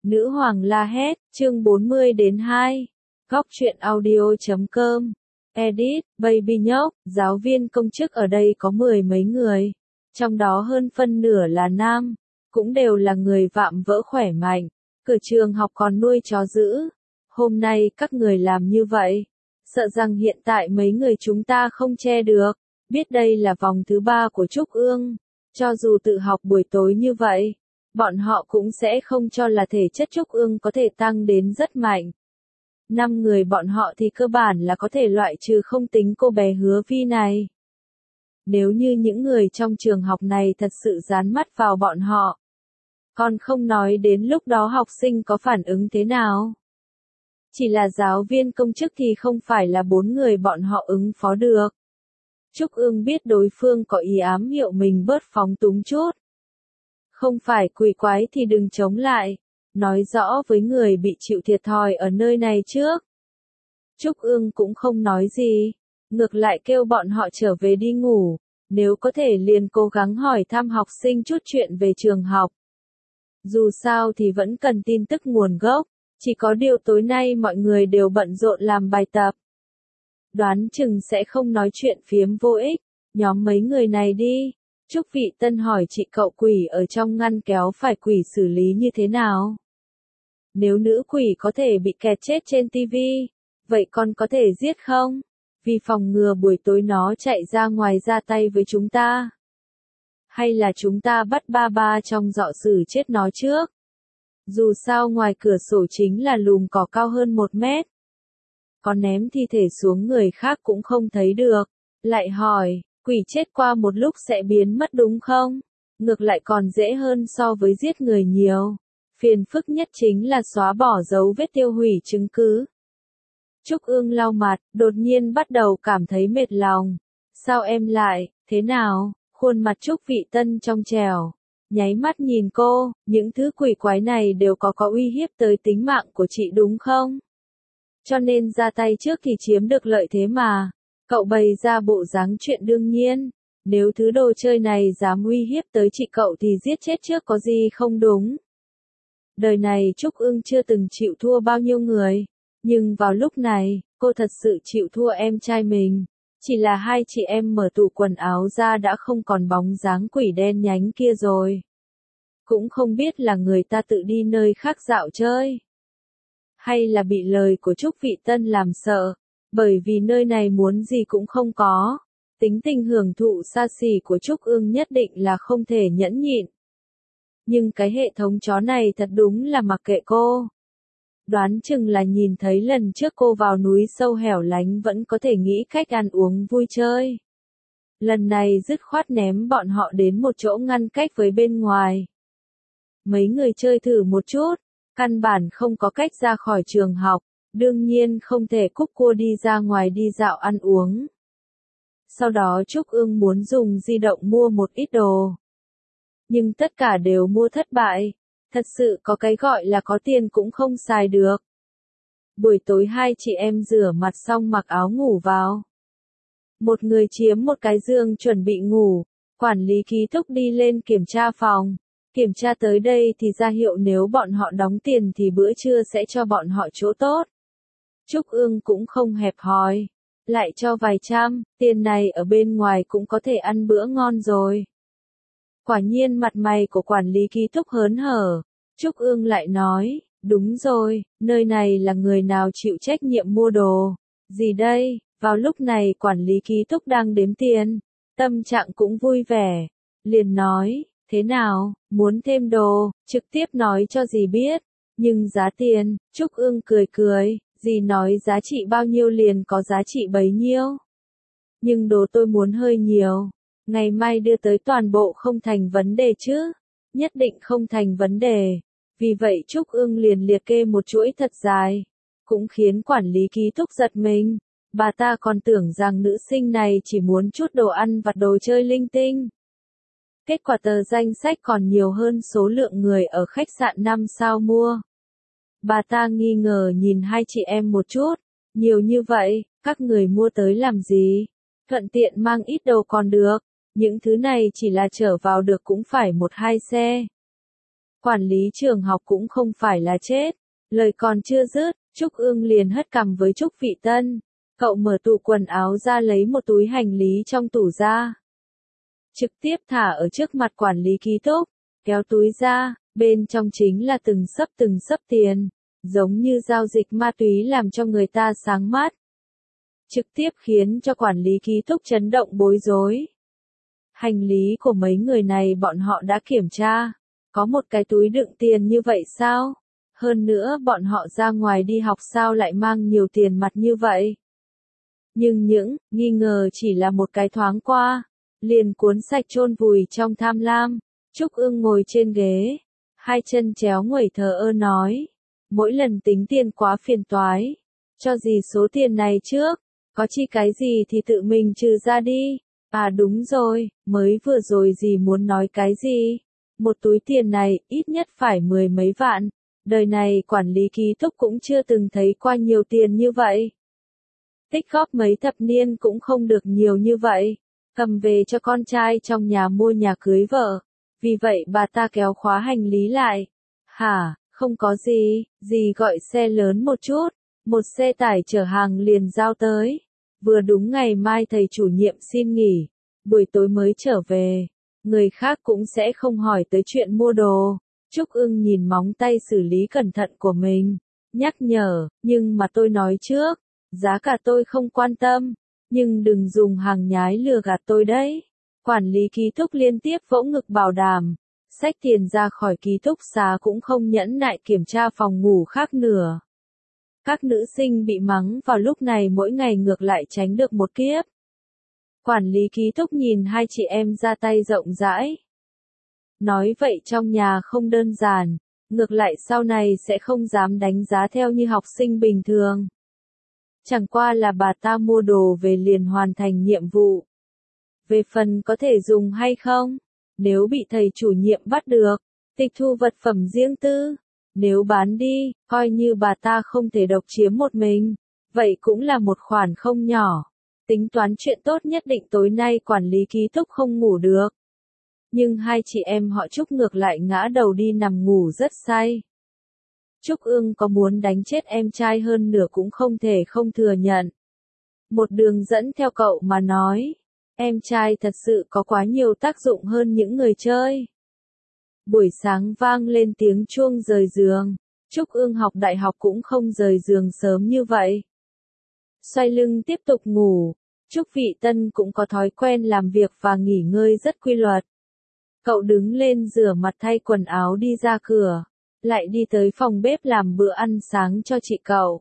Nữ hoàng la hét, chương 40-2. Góc truyện audio.com. Edit, Baby nhóc, giáo viên công chức ở đây có 10 mấy người. Trong đó hơn phân nửa là nam, cũng đều là người vạm vỡ khỏe mạnh. Cửa trường học còn nuôi chó dữ. Hôm nay các người làm như vậy, sợ rằng hiện tại mấy người chúng ta không che được. Biết đây là vòng thứ 3 của Trúc Ương. Cho dù tự học buổi tối như vậy, bọn họ cũng sẽ không cho là thể chất Trúc Ương có thể tăng đến rất mạnh. 5 người bọn họ thì cơ bản là có thể loại trừ, không tính cô bé Hứa Vi này. Nếu như những người trong trường học này thật sự dán mắt vào bọn họ, còn không nói đến lúc đó học sinh có phản ứng thế nào. Chỉ là giáo viên công chức thì không phải là 4 người bọn họ ứng phó được. Trúc Ương biết đối phương có ý ám hiệu mình bớt phóng túng chút. Không phải quỷ quái thì đừng chống lại, nói rõ với người bị chịu thiệt thòi ở nơi này trước. Trúc Ương cũng không nói gì, ngược lại kêu bọn họ trở về đi ngủ, nếu có thể liền cố gắng hỏi thăm học sinh chút chuyện về trường học. Dù sao thì vẫn cần tin tức nguồn gốc, chỉ có điều tối nay mọi người đều bận rộn làm bài tập. Đoán chừng sẽ không nói chuyện phiếm vô ích, nhóm mấy người này đi. Trúc Vị Tân hỏi chị cậu quỷ ở trong ngăn kéo phải quỷ xử lý như thế nào? Nếu nữ quỷ có thể bị kẹt chết trên tivi, vậy con có thể giết không? Vì phòng ngừa buổi tối nó chạy ra ngoài ra tay với chúng ta. Hay là chúng ta bắt ba ba trong dọ xử chết nó trước? Dù sao ngoài cửa sổ chính là lùm cỏ cao hơn 1 mét. Còn ném thi thể xuống người khác cũng không thấy được. Lại hỏi, quỷ chết qua một lúc sẽ biến mất đúng không? Ngược lại còn dễ hơn so với giết người nhiều. Phiền phức nhất chính là xóa bỏ dấu vết, tiêu hủy chứng cứ. Trúc Ương lau mặt, đột nhiên bắt đầu cảm thấy mệt lòng. Sao em lại, thế nào? Khuôn mặt Trúc Vị Tân trong trẻo. Nháy mắt nhìn cô, những thứ quỷ quái này đều có uy hiếp tới tính mạng của chị đúng không? Cho nên ra tay trước thì chiếm được lợi thế mà. Cậu bày ra bộ dáng chuyện đương nhiên. Nếu thứ đồ chơi này dám uy hiếp tới chị cậu thì giết chết trước có gì không đúng. Đời này Trúc Ương chưa từng chịu thua bao nhiêu người. Nhưng vào lúc này, cô thật sự chịu thua em trai mình. Chỉ là hai chị em mở tủ quần áo ra đã không còn bóng dáng quỷ đen nhánh kia rồi. Cũng không biết là người ta tự đi nơi khác dạo chơi. Hay là bị lời của Trúc Vị Tân làm sợ. Bởi vì nơi này muốn gì cũng không có. Tính tình hưởng thụ xa xỉ của Trúc Ương nhất định là không thể nhẫn nhịn. Nhưng cái hệ thống chó này thật đúng là mặc kệ cô. Đoán chừng là nhìn thấy lần trước cô vào núi sâu hẻo lánh vẫn có thể nghĩ cách ăn uống vui chơi. Lần này dứt khoát ném bọn họ đến một chỗ ngăn cách với bên ngoài. Mấy người chơi thử một chút, căn bản không có cách ra khỏi trường học, đương nhiên không thể cúp cua đi ra ngoài đi dạo ăn uống. Sau đó Trúc Ương muốn dùng di động mua một ít đồ. Nhưng tất cả đều mua thất bại. Thật sự có cái gọi là có tiền cũng không xài được. Buổi tối hai chị em rửa mặt xong mặc áo ngủ vào. Một người chiếm một cái giường chuẩn bị ngủ. Quản lý ký túc đi lên kiểm tra phòng. Kiểm tra tới đây thì ra hiệu nếu bọn họ đóng tiền thì bữa trưa sẽ cho bọn họ chỗ tốt. Trúc Ương cũng không hẹp hòi. Lại cho vài trăm, tiền này ở bên ngoài cũng có thể ăn bữa ngon rồi. Quả nhiên mặt mày của quản lý ký túc hớn hở. Trúc Ương lại nói, đúng rồi, nơi này là người nào chịu trách nhiệm mua đồ. Gì đây? Vào lúc này quản lý ký túc đang đếm tiền. Tâm trạng cũng vui vẻ. Liền nói, thế nào, muốn thêm đồ, trực tiếp nói cho dì biết. Nhưng giá tiền, Trúc Ương cười cười, dì nói giá trị bao nhiêu liền có giá trị bấy nhiêu. Nhưng đồ tôi muốn hơi nhiều. Ngày mai đưa tới toàn bộ không thành vấn đề chứ? Nhất định không thành vấn đề. Vì vậy Trúc Ương liền liệt kê một chuỗi thật dài. Cũng khiến quản lý ký túc giật mình. Bà ta còn tưởng rằng nữ sinh này chỉ muốn chút đồ ăn vặt đồ chơi linh tinh. Kết quả tờ danh sách còn nhiều hơn số lượng người ở khách sạn 5 sao mua. Bà ta nghi ngờ nhìn hai chị em một chút. Nhiều như vậy, các người mua tới làm gì? Thuận tiện mang ít đồ còn được. Những thứ này chỉ là chở vào được cũng phải 1-2 xe. Quản lý trường học cũng không phải là chết. Lời còn chưa dứt, Trúc Ương liền hất cằm với Trúc Vị Tân. Cậu mở tủ quần áo ra lấy một túi hành lý trong tủ ra. Trực tiếp thả ở trước mặt quản lý ký túc, kéo túi ra, bên trong chính là từng sấp tiền, giống như giao dịch ma túy làm cho người ta sáng mắt. Trực tiếp khiến cho quản lý ký túc chấn động bối rối. Hành lý của mấy người này bọn họ đã kiểm tra, có một cái túi đựng tiền như vậy sao? Hơn nữa bọn họ ra ngoài đi học sao lại mang nhiều tiền mặt như vậy? Nhưng những nghi ngờ chỉ là một cái thoáng qua, liền cuốn sạch chôn vùi trong tham lam. Trúc Ương ngồi trên ghế, hai chân chéo nguẩy thờ ơ nói, mỗi lần tính tiền quá phiền toái, cho gì số tiền này trước, có chi cái gì thì tự mình trừ ra đi. À đúng rồi, mới vừa rồi gì muốn nói cái gì? Một túi tiền này ít nhất phải 10 mấy vạn, đời này quản lý ký túc cũng chưa từng thấy qua nhiều tiền như vậy. Tích góp mấy thập niên cũng không được nhiều như vậy, cầm về cho con trai trong nhà mua nhà cưới vợ. Vì vậy bà ta kéo khóa hành lý lại. Hả, không có gì, dì gọi xe lớn một chút, một xe tải chở hàng liền giao tới. Vừa đúng ngày mai thầy chủ nhiệm xin nghỉ, buổi tối mới trở về, người khác cũng sẽ không hỏi tới chuyện mua đồ. Trúc Ương nhìn móng tay xử lý cẩn thận của mình, nhắc nhở, nhưng mà tôi nói trước, giá cả tôi không quan tâm, nhưng đừng dùng hàng nhái lừa gạt tôi đấy. Quản lý ký túc liên tiếp vỗ ngực bảo đảm, xách tiền ra khỏi ký túc xá cũng không nhẫn nại kiểm tra phòng ngủ khác nữa. Các nữ sinh bị mắng vào lúc này mỗi ngày ngược lại tránh được một kiếp. Quản lý ký túc nhìn hai chị em ra tay rộng rãi. Nói vậy trong nhà không đơn giản, ngược lại sau này sẽ không dám đánh giá theo như học sinh bình thường. Chẳng qua là bà ta mua đồ về liền hoàn thành nhiệm vụ. Về phần có thể dùng hay không, nếu bị thầy chủ nhiệm bắt được, tịch thu vật phẩm riêng tư, nếu bán đi, coi như bà ta không thể độc chiếm một mình, vậy cũng là một khoản không nhỏ. Tính toán chuyện tốt nhất định tối nay quản lý ký túc không ngủ được. Nhưng hai chị em họ Trúc ngược lại ngã đầu đi nằm ngủ rất say. Trúc Ương có muốn đánh chết em trai hơn nửa cũng không thể không thừa nhận. Một đường dẫn theo cậu mà nói, em trai thật sự có quá nhiều tác dụng hơn những người chơi. Buổi sáng vang lên tiếng chuông rời giường, Trúc Ương học đại học cũng không rời giường sớm như vậy. Xoay lưng tiếp tục ngủ, Trúc Vị Tân cũng có thói quen làm việc và nghỉ ngơi rất quy luật. Cậu đứng lên rửa mặt thay quần áo đi ra cửa, lại đi tới phòng bếp làm bữa ăn sáng cho chị cậu.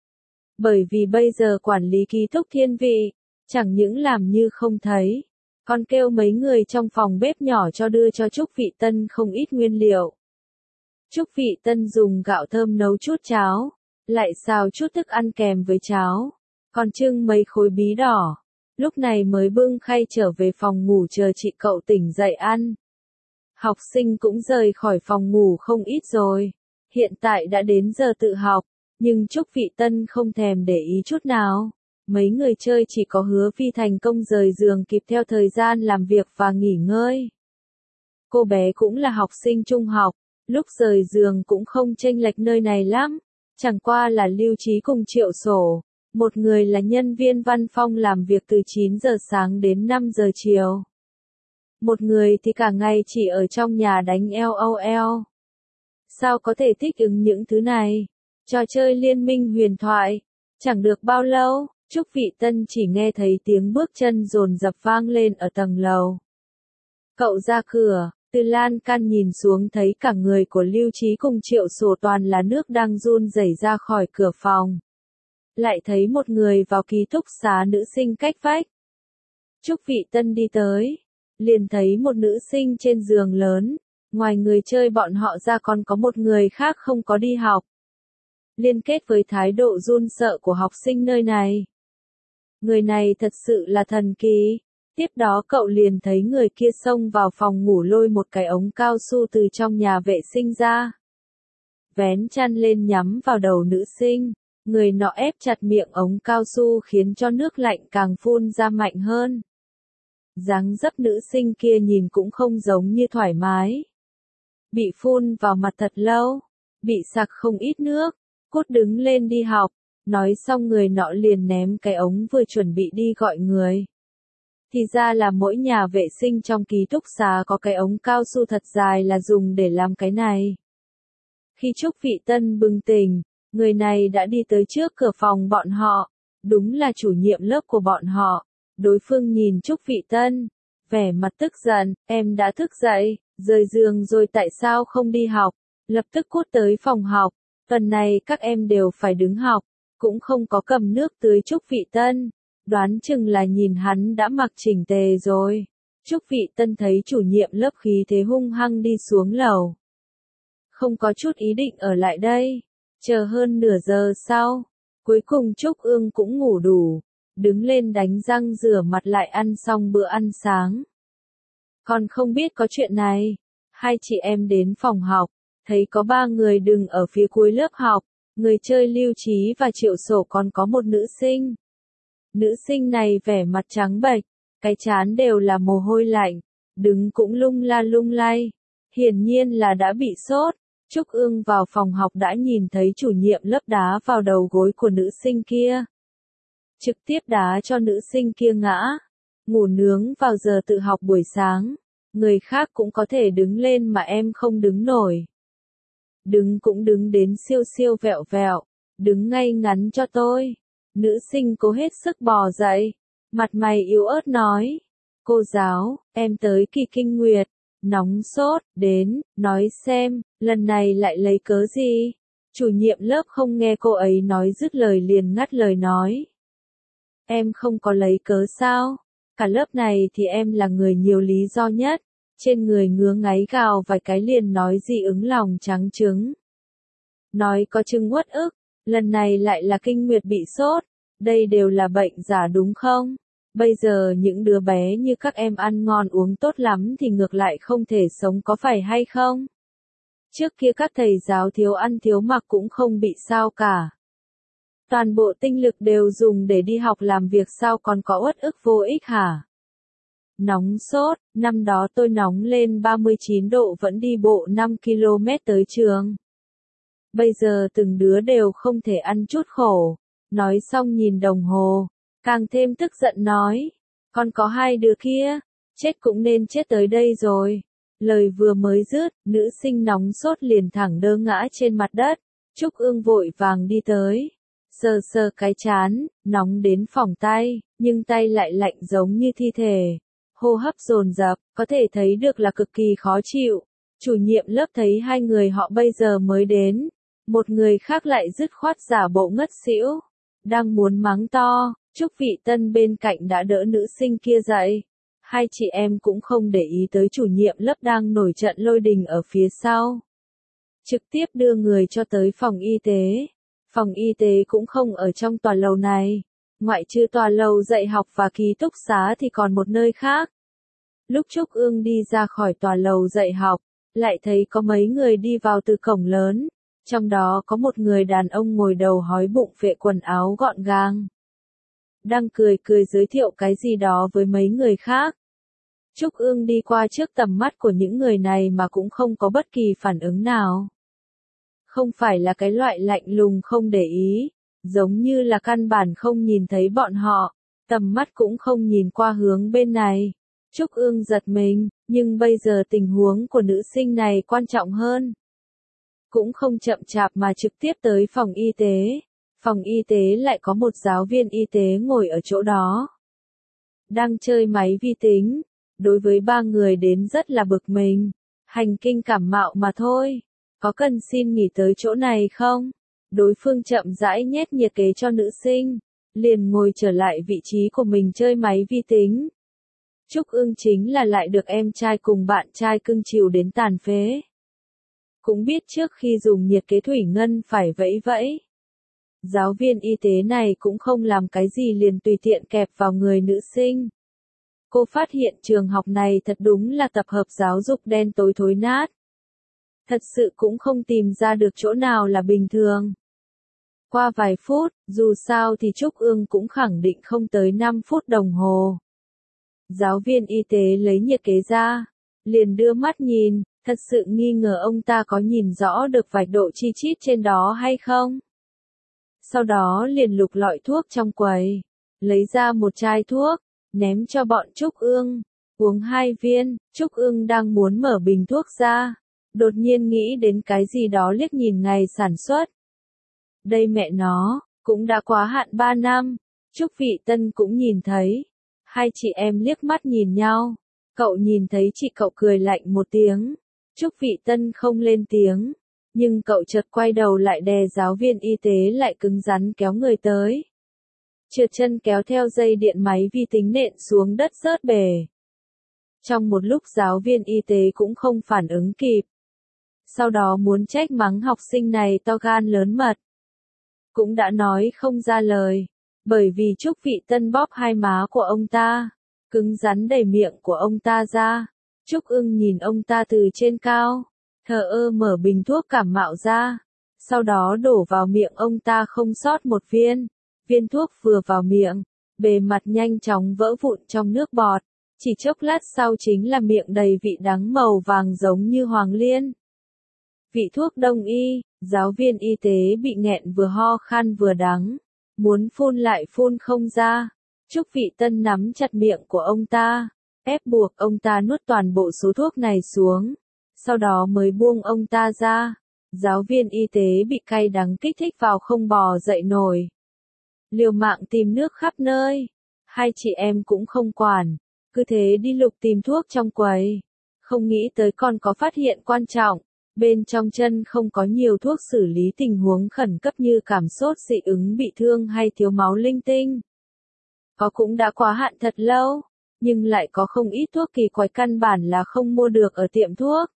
Bởi vì bây giờ quản lý ký túc thiên vị, chẳng những làm như không thấy, còn kêu mấy người trong phòng bếp nhỏ cho đưa cho Trúc Vị Tân không ít nguyên liệu. Trúc Vị Tân dùng gạo thơm nấu chút cháo, lại xào chút thức ăn kèm với cháo, còn trưng mấy khối bí đỏ. Lúc này mới bưng khay trở về phòng ngủ chờ chị cậu tỉnh dậy ăn. Học sinh cũng rời khỏi phòng ngủ không ít rồi. Hiện tại đã đến giờ tự học, nhưng Trúc Vị Tân không thèm để ý chút nào. Mấy người chơi chỉ có Hứa Phi thành công rời giường kịp theo thời gian làm việc và nghỉ ngơi. Cô bé cũng là học sinh trung học, lúc rời giường cũng không chênh lệch nơi này lắm. Chẳng qua là Lưu Trí cùng Triệu Sổ. Một người là nhân viên văn phòng làm việc từ 9 giờ sáng đến 5 giờ chiều. Một người thì cả ngày chỉ ở trong nhà đánh LOL. Sao có thể thích ứng những thứ này? Trò chơi liên minh huyền thoại. Chẳng được bao lâu, Trúc Vị Tân chỉ nghe thấy tiếng bước chân dồn dập vang lên ở tầng lầu. Cậu ra cửa, từ lan can nhìn xuống thấy cả người của Lưu Trí cùng Triệu Sổ toàn là nước đang run rẩy ra khỏi cửa phòng. Lại thấy một người vào ký túc xá nữ sinh cách vách. Trúc Vị Tân đi tới, liền thấy một nữ sinh trên giường lớn, ngoài người chơi bọn họ ra còn có một người khác không có đi học. Liên kết với thái độ run sợ của học sinh nơi này. Người này thật sự là thần kỳ. Tiếp đó cậu liền thấy người kia xông vào phòng ngủ lôi một cái ống cao su từ trong nhà vệ sinh ra. Vén chăn lên nhắm vào đầu nữ sinh. Người nọ ép chặt miệng ống cao su khiến cho nước lạnh càng phun ra mạnh hơn. Dáng dấp nữ sinh kia nhìn cũng không giống như thoải mái. bị phun vào mặt thật lâu, bị sặc không ít nước, cốt đứng lên đi học, nói xong người nọ liền ném cái ống vừa chuẩn bị đi gọi người. Thì ra là mỗi nhà vệ sinh trong ký túc xá có cái ống cao su thật dài là dùng để làm cái này. Khi Trúc Vị Tân bừng tỉnh, người này đã đi tới trước cửa phòng bọn họ, đúng là chủ nhiệm lớp của bọn họ. Đối phương nhìn Trúc Vị Tân, vẻ mặt tức giận, em đã thức dậy, rời giường rồi tại sao không đi học, lập tức cút tới phòng học, tuần này các em đều phải đứng học, cũng không có cầm nước tưới Trúc Vị Tân, đoán chừng là nhìn hắn đã mặc chỉnh tề rồi. Trúc Vị Tân thấy chủ nhiệm lớp khí thế hung hăng đi xuống lầu. Không có chút ý định ở lại đây, chờ hơn nửa giờ sau, cuối cùng Trúc Ương cũng ngủ đủ, đứng lên đánh răng rửa mặt lại ăn xong bữa ăn sáng. Còn không biết có chuyện này, hai chị em đến phòng học, thấy có 3 người đứng ở phía cuối lớp học, người chơi Lưu Trí và Triệu Sổ còn có một nữ sinh. Nữ sinh này vẻ mặt trắng bệch, cái trán đều là mồ hôi lạnh, đứng cũng lung la lung lay, hiển nhiên là đã bị sốt. Trúc Ương vào phòng học đã nhìn thấy chủ nhiệm lớp đá vào đầu gối của nữ sinh kia. Trực tiếp đá cho nữ sinh kia ngã. Ngủ nướng vào giờ tự học buổi sáng. Người khác cũng có thể đứng lên mà em không đứng nổi. Đứng cũng đứng đến siêu siêu vẹo vẹo. Đứng ngay ngắn cho tôi. Nữ sinh cố hết sức bò dậy. Mặt mày yếu ớt nói. Cô giáo, em tới kỳ kinh nguyệt. Nóng sốt, đến, nói xem, lần này lại lấy cớ gì? Chủ nhiệm lớp không nghe cô ấy nói dứt lời liền ngắt lời nói. Em không có lấy cớ sao? Cả lớp này thì em là người nhiều lý do nhất. Trên người ngứa ngáy gào vài cái liền nói dị ứng lòng trắng trứng. Nói có chứng uất ức, lần này lại là kinh nguyệt bị sốt. Đây đều là bệnh giả đúng không? Bây giờ những đứa bé như các em ăn ngon uống tốt lắm thì ngược lại không thể sống có phải hay không? Trước kia các thầy giáo thiếu ăn thiếu mặc cũng không bị sao cả. Toàn bộ tinh lực đều dùng để đi học làm việc sao còn có uất ức vô ích hả? Nóng sốt, năm đó tôi nóng lên 39 độ vẫn đi bộ 5 km tới trường. Bây giờ từng đứa đều không thể ăn chút khổ. Nói xong nhìn đồng hồ. Càng thêm tức giận nói, còn có 2 đứa kia, chết cũng nên chết tới đây rồi. Lời vừa mới dứt, nữ sinh nóng sốt liền thẳng đơ ngã trên mặt đất, Trúc Ương vội vàng đi tới, sờ sờ cái trán, nóng đến phỏng tay, nhưng tay lại lạnh giống như thi thể. Hô hấp dồn dập, có thể thấy được là cực kỳ khó chịu. Chủ nhiệm lớp thấy 2 người họ bây giờ mới đến, một người khác lại dứt khoát giả bộ ngất xỉu, đang muốn mắng to. Trúc Vị Tân bên cạnh đã đỡ nữ sinh kia dậy. Hai chị em cũng không để ý tới chủ nhiệm lớp đang nổi trận lôi đình ở phía sau. Trực tiếp đưa người cho tới phòng y tế. Phòng y tế cũng không ở trong tòa lầu này. Ngoại trừ tòa lầu dạy học và ký túc xá thì còn một nơi khác. Lúc Trúc Ương đi ra khỏi tòa lầu dạy học, lại thấy có mấy người đi vào từ cổng lớn. Trong đó có một người đàn ông ngồi đầu hói bụng phệ quần áo gọn gàng. Đang cười cười giới thiệu cái gì đó với mấy người khác. Trúc Ương đi qua trước tầm mắt của những người này mà cũng không có bất kỳ phản ứng nào. Không phải là cái loại lạnh lùng không để ý, giống như là căn bản không nhìn thấy bọn họ, tầm mắt cũng không nhìn qua hướng bên này. Trúc Ương giật mình, nhưng bây giờ tình huống của nữ sinh này quan trọng hơn. Cũng không chậm chạp mà trực tiếp tới phòng y tế. Phòng y tế lại có một giáo viên y tế ngồi ở chỗ đó. Đang chơi máy vi tính. Đối với 3 người đến rất là bực mình. Hành kinh cảm mạo mà thôi. Có cần xin nghỉ tới chỗ này không? Đối phương chậm rãi nhét nhiệt kế cho nữ sinh. Liền ngồi trở lại vị trí của mình chơi máy vi tính. Trúc Ương chính là lại được em trai cùng bạn trai cưng chiều đến tàn phế. Cũng biết trước khi dùng nhiệt kế thủy ngân phải vẫy vẫy. Giáo viên y tế này cũng không làm cái gì liền tùy tiện kẹp vào người nữ sinh. Cô phát hiện trường học này thật đúng là tập hợp giáo dục đen tối thối nát. Thật sự cũng không tìm ra được chỗ nào là bình thường. Qua vài phút, dù sao thì Trúc Ương cũng khẳng định không tới 5 phút đồng hồ. Giáo viên y tế lấy nhiệt kế ra, liền đưa mắt nhìn, Thật sự nghi ngờ ông ta có nhìn rõ được vạch độ chi chít trên đó hay không. Sau đó liền lục lọi thuốc trong quầy, lấy ra một chai thuốc, ném cho bọn Trúc Ương, uống 2 viên. Trúc Ương đang muốn mở bình thuốc ra, đột nhiên nghĩ đến cái gì đó liếc nhìn ngày sản xuất. Đây mẹ nó, cũng đã quá hạn 3 năm, Trúc Vị Tân cũng nhìn thấy. Hai chị em liếc mắt nhìn nhau, cậu nhìn thấy chị cậu cười lạnh một tiếng. Trúc Vị Tân không lên tiếng, nhưng cậu chợt quay đầu lại đè giáo viên y tế lại cứng rắn kéo người tới. Trượt chân kéo theo dây điện máy vi tính nện xuống đất rớt bể. Trong một lúc giáo viên y tế cũng không phản ứng kịp. Sau đó muốn trách mắng học sinh này to gan lớn mật. Cũng đã nói không ra lời, bởi vì Trúc Vị Tân bóp hai má của ông ta, cứng rắn đẩy miệng của ông ta ra. Trúc Ưng nhìn ông ta từ trên cao, thờ ơ mở bình thuốc cảm mạo ra, sau đó đổ vào miệng ông ta không sót một viên. Viên thuốc vừa vào miệng, bề mặt nhanh chóng vỡ vụn trong nước bọt, chỉ chốc lát sau chính là miệng đầy vị đắng màu vàng giống như hoàng liên. Vị thuốc đông y, giáo viên y tế bị nghẹn vừa ho khan vừa đắng, muốn phun lại phun không ra. Trúc Vị Tân nắm chặt miệng của ông ta, ép buộc ông ta nuốt toàn bộ số thuốc này xuống, sau đó mới buông ông ta ra. Giáo viên y tế bị cay đắng kích thích vào không bò dậy nổi. Liều mạng tìm nước khắp nơi, hai chị em cũng không quản, cứ thế đi lục tìm thuốc trong quầy. Không nghĩ tới còn có phát hiện quan trọng, bên trong chân không có nhiều thuốc xử lý tình huống khẩn cấp như cảm sốt dị ứng bị thương hay thiếu máu linh tinh. Có cũng đã quá hạn thật lâu, nhưng lại có không ít thuốc kỳ quái căn bản là không mua được ở tiệm thuốc.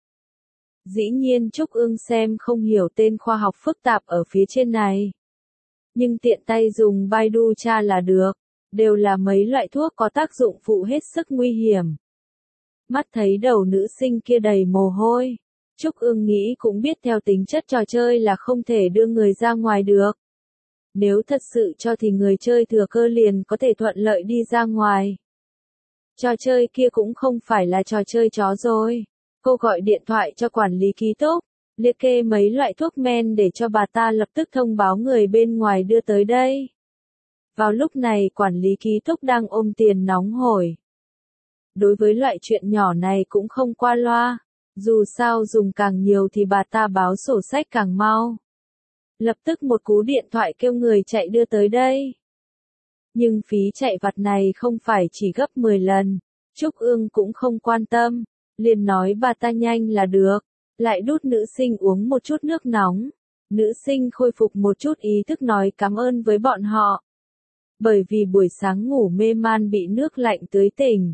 Dĩ nhiên Trúc Ương xem không hiểu tên khoa học phức tạp ở phía trên này. Nhưng tiện tay dùng Baidu tra là được, đều là mấy loại thuốc có tác dụng phụ hết sức nguy hiểm. Mắt thấy đầu nữ sinh kia đầy mồ hôi, Trúc Ương nghĩ cũng biết theo tính chất trò chơi là không thể đưa người ra ngoài được. Nếu thật sự cho thì người chơi thừa cơ liền có thể thuận lợi đi ra ngoài. Trò chơi kia cũng không phải là trò chơi chó rồi. Cô gọi điện thoại cho quản lý ký túc, liệt kê mấy loại thuốc men để cho bà ta lập tức thông báo người bên ngoài đưa tới đây. Vào lúc này quản lý ký túc đang ôm tiền nóng hổi. Đối với loại chuyện nhỏ này cũng không qua loa, dù sao dùng càng nhiều thì bà ta báo sổ sách càng mau. Lập tức một cú điện thoại kêu người chạy đưa tới đây. Nhưng phí chạy vặt này không phải chỉ gấp 10 lần, Trúc Ương cũng không quan tâm, liền nói bà ta nhanh là được, lại đút nữ sinh uống một chút nước nóng. Nữ sinh khôi phục một chút ý thức nói cảm ơn với bọn họ. Bởi vì buổi sáng ngủ mê man bị nước lạnh tưới tỉnh.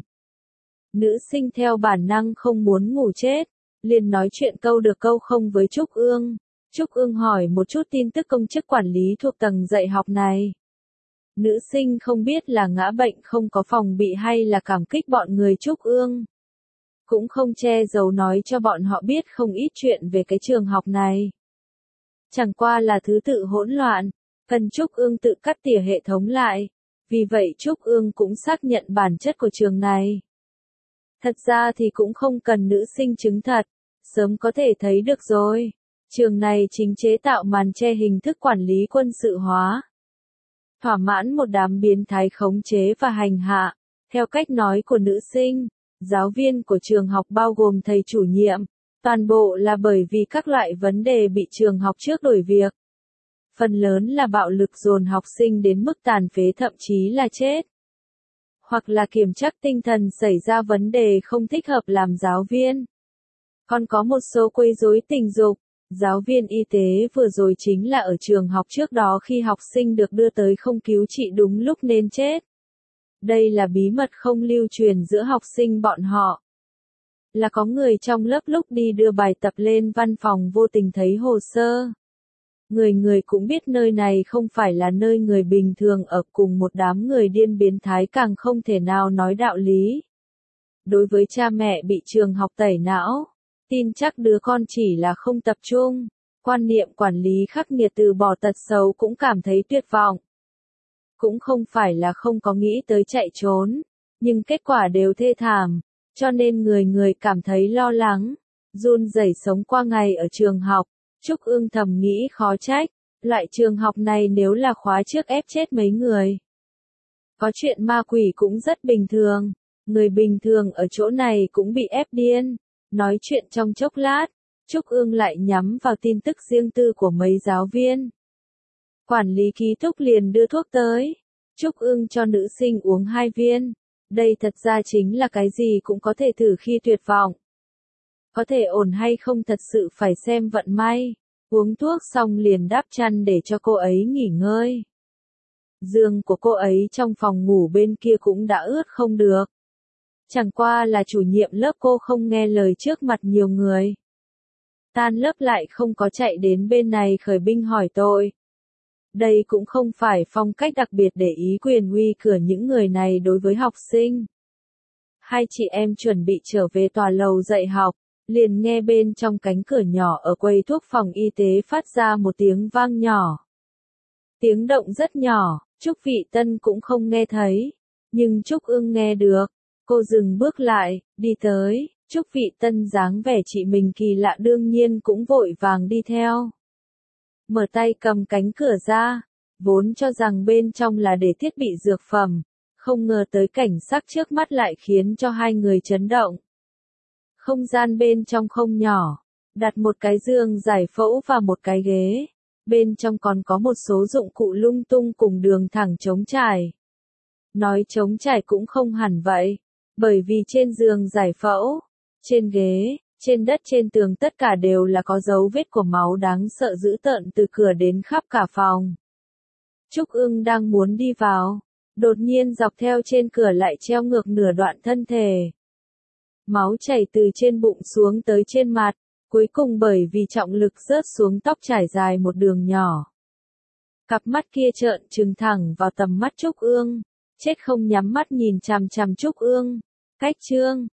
Nữ sinh theo bản năng không muốn ngủ chết, liền nói chuyện câu được câu không với Trúc Ương. Trúc Ương hỏi một chút tin tức công chức quản lý thuộc tầng dạy học này. Nữ sinh không biết là ngã bệnh không có phòng bị hay là cảm kích bọn người Trúc Ương. Cũng không che giấu nói cho bọn họ biết không ít chuyện về cái trường học này. Chẳng qua là thứ tự hỗn loạn, cần Trúc Ương tự cắt tỉa hệ thống lại. Vì vậy Trúc Ương cũng xác nhận bản chất của trường này. Thật ra thì cũng không cần nữ sinh chứng thật, sớm có thể thấy được rồi. Trường này chính chế tạo màn che hình thức quản lý quân sự hóa. Thỏa mãn một đám biến thái khống chế và hành hạ. Theo cách nói của nữ sinh, giáo viên của trường học bao gồm thầy chủ nhiệm, toàn bộ là bởi vì các loại vấn đề bị trường học trước đổi việc. Phần lớn là bạo lực dồn học sinh đến mức tàn phế thậm chí là chết. Hoặc là kiểm trắc tinh thần xảy ra vấn đề không thích hợp làm giáo viên. Còn có một số quấy rối tình dục. Giáo viên y tế vừa rồi chính là ở trường học trước đó khi học sinh được đưa tới không cứu trị đúng lúc nên chết. Đây là bí mật không lưu truyền giữa học sinh bọn họ. Là có người trong lớp lúc đi đưa bài tập lên văn phòng vô tình thấy hồ sơ. Người cũng biết nơi này không phải là nơi người bình thường ở, cùng một đám người điên biến thái càng không thể nào nói đạo lý. Đối với cha mẹ bị trường học tẩy não, tin chắc đứa con chỉ là không tập trung, quan niệm quản lý khắc nghiệt từ bỏ tật xấu cũng cảm thấy tuyệt vọng. Cũng không phải là không có nghĩ tới chạy trốn, nhưng kết quả đều thê thảm, cho nên người cảm thấy lo lắng. run rẩy sống qua ngày ở trường học. Trúc Ương thầm nghĩ khó trách, loại trường học này nếu là khóa trước ép chết mấy người. Có chuyện ma quỷ cũng rất bình thường, người bình thường ở chỗ này cũng bị ép điên. Nói chuyện trong chốc lát, Trúc Ương lại nhắm vào tin tức riêng tư của mấy giáo viên. Quản lý ký túc liền đưa thuốc tới. Trúc Ương cho nữ sinh uống 2 viên. Đây thật ra chính là cái gì cũng có thể thử khi tuyệt vọng. Có thể ổn hay không thật sự phải xem vận may. Uống thuốc xong liền đắp chăn để cho cô ấy nghỉ ngơi. Giường của cô ấy trong phòng ngủ bên kia cũng đã ướt không được. Chẳng qua là chủ nhiệm lớp cô không nghe lời trước mặt nhiều người. Tan lớp lại không có chạy đến bên này khởi binh hỏi tội. Đây cũng không phải phong cách đặc biệt để ý quyền uy cửa những người này đối với học sinh. Hai chị em chuẩn bị trở về tòa lầu dạy học, liền nghe bên trong cánh cửa nhỏ ở quầy thuốc phòng y tế phát ra một tiếng vang nhỏ. Tiếng động rất nhỏ, Trúc Vị Tân cũng không nghe thấy, nhưng Trúc Ương nghe được. Cô dừng bước lại, đi tới, Trúc Vị Tân dáng vẻ chị mình kỳ lạ đương nhiên cũng vội vàng đi theo. Mở tay cầm cánh cửa ra, vốn cho rằng bên trong là để thiết bị dược phẩm, không ngờ tới cảnh sắc trước mắt lại khiến cho hai người chấn động. Không gian bên trong không nhỏ, đặt một cái giường giải phẫu và một cái ghế, bên trong còn có một số dụng cụ lung tung cùng đường thẳng trống trải. Nói trống trải cũng không hẳn vậy, bởi vì trên giường giải phẫu, trên ghế, trên đất trên tường tất cả đều là có dấu vết của máu đáng sợ dữ tợn từ cửa đến khắp cả phòng. Trúc Ương đang muốn đi vào, đột nhiên dọc theo trên cửa lại treo ngược nửa đoạn thân thể. Máu chảy từ trên bụng xuống tới trên mặt, cuối cùng bởi vì trọng lực rớt xuống tóc trải dài một đường nhỏ. Cặp mắt kia trợn trừng thẳng vào tầm mắt Trúc Ương, chết không nhắm mắt nhìn chằm chằm Trúc Ương. Cách chương